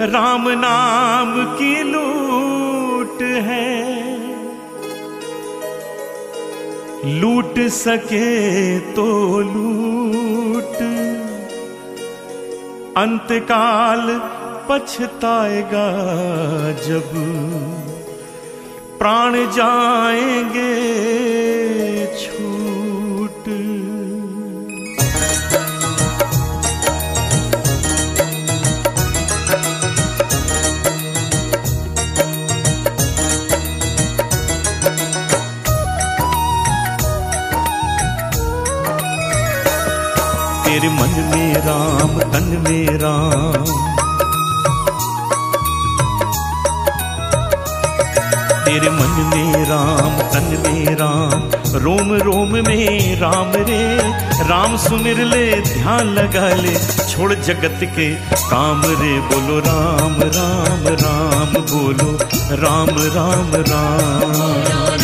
राम नाम की लूट है, लूट सके तो लूट, अंतकाल पछताएगा जब प्राण जाएंगे छूट। तेरे मन में राम तन में राम, तेरे मन में राम तन में राम, रोम रोम में राम रे। राम सुमिर ले ध्यान लगा ले, छोड़ जगत के काम रे। बोलो राम राम राम, बोलो राम राम राम।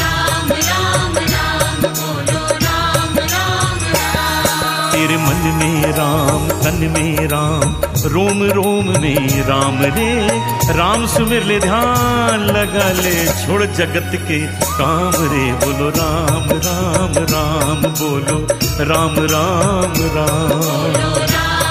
तेरे मन में राम तन में राम, रोम रोम में राम रे। राम सुमिर ले ध्यान लगा ले, छोड़ जगत के काम रे। बोलो राम राम राम, बोलो राम राम राम।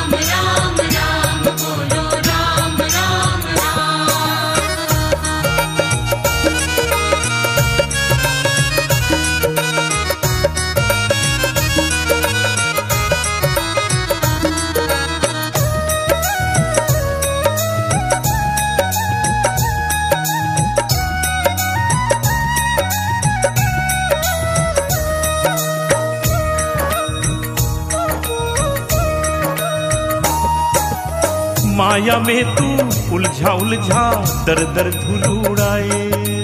माया में तू उलझा उलझा दर दर धूल उड़ाए,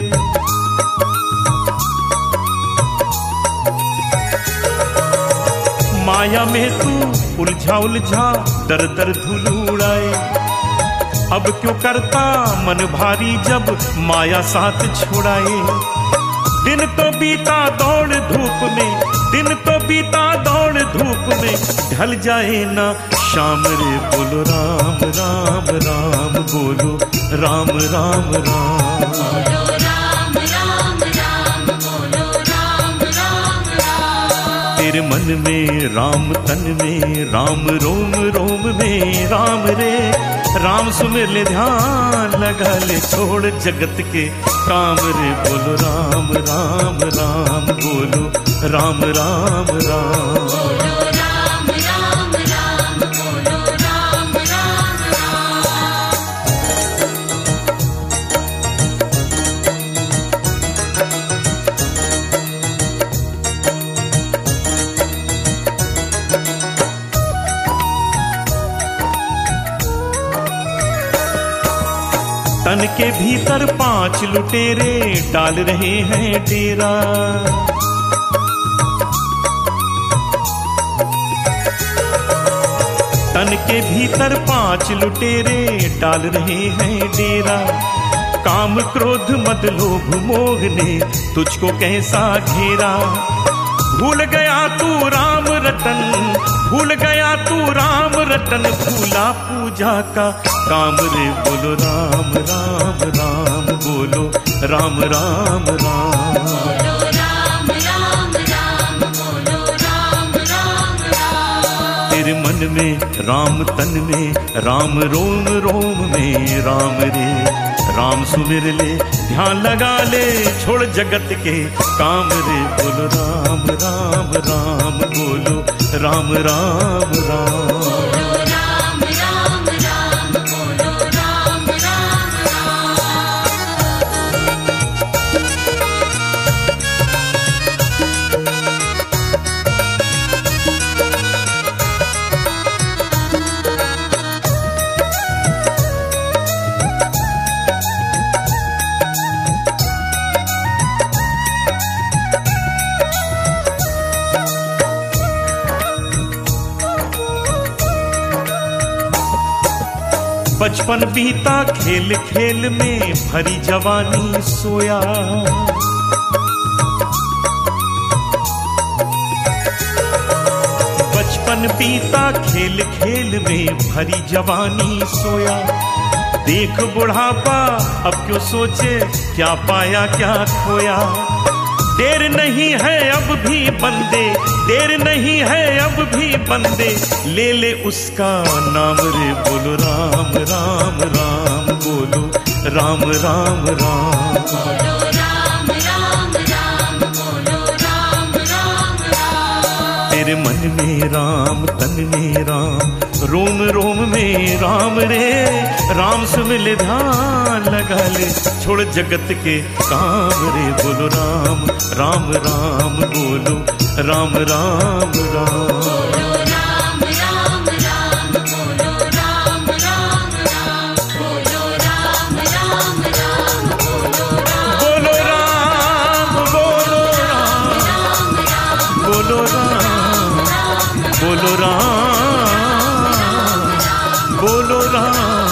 माया में तू उलझा उलझा दर दर धूल उड़ाए। अब क्यों करता मन भारी जब माया साथ छोड़ाए। दिन तो बीता दौड़ धूप में, दिन तो बीता दौड़ धूप में, ढल जाए ना शाम रे। बोलो राम राम राम, बोलो राम राम राम। तेरे मन में राम तन में राम, रोम रोम में राम रे। राम सुमिर ले ध्यान लगा ले, छोड़ जगत के काम रे। बोलो राम राम राम, बोलो राम राम राम। तन के भीतर 5 लुटेरे डाल रहे हैं डेरा। तन के भीतर 5 लुटेरे डाल रहे हैं डेरा। काम क्रोध मद लोभ मोह ने तुझको कैसा घेरा। भूल गया तू राम रतन, भूल गया तू राम रतन, भूला पूजा का काम रे। बोलो राम राम राम, बोलो राम राम राम। तेरे मन में राम तन में राम, रोम रोम में राम रे। राम सुमिर ले ध्यान लगा ले, छोड़ जगत के काम रे। बोलो राम राम राम, बोलो राम राम राम। बचपन बीता खेल खेल में, भरी जवानी सोया। बचपन बीता खेल खेल में, भरी जवानी सोया। देख बुढ़ापा अब क्यों सोचे, क्या पाया क्या खोया। देर नहीं है अब भी बंदे, देर नहीं है अब भी बंदे, ले ले उसका नाम रे। बोलो राम राम राम, बोलो राम राम राम, बोलो राम राम राम, बोलो राम राम राम। तेरे मन में राम, तन में राम, रोम रोम में राम रे। राम से मिले ध्यान लगा ले, छोड़ जगत के काम रे। बोलो राम राम राम, बोलो राम राम राम, बोलो राम राम राम, बोलो राम राम राम, बोलो राम राम राम, बोलो राम, बोलो राम, बोलो राम, बोलो राम, बोलो राम, बोलो राम।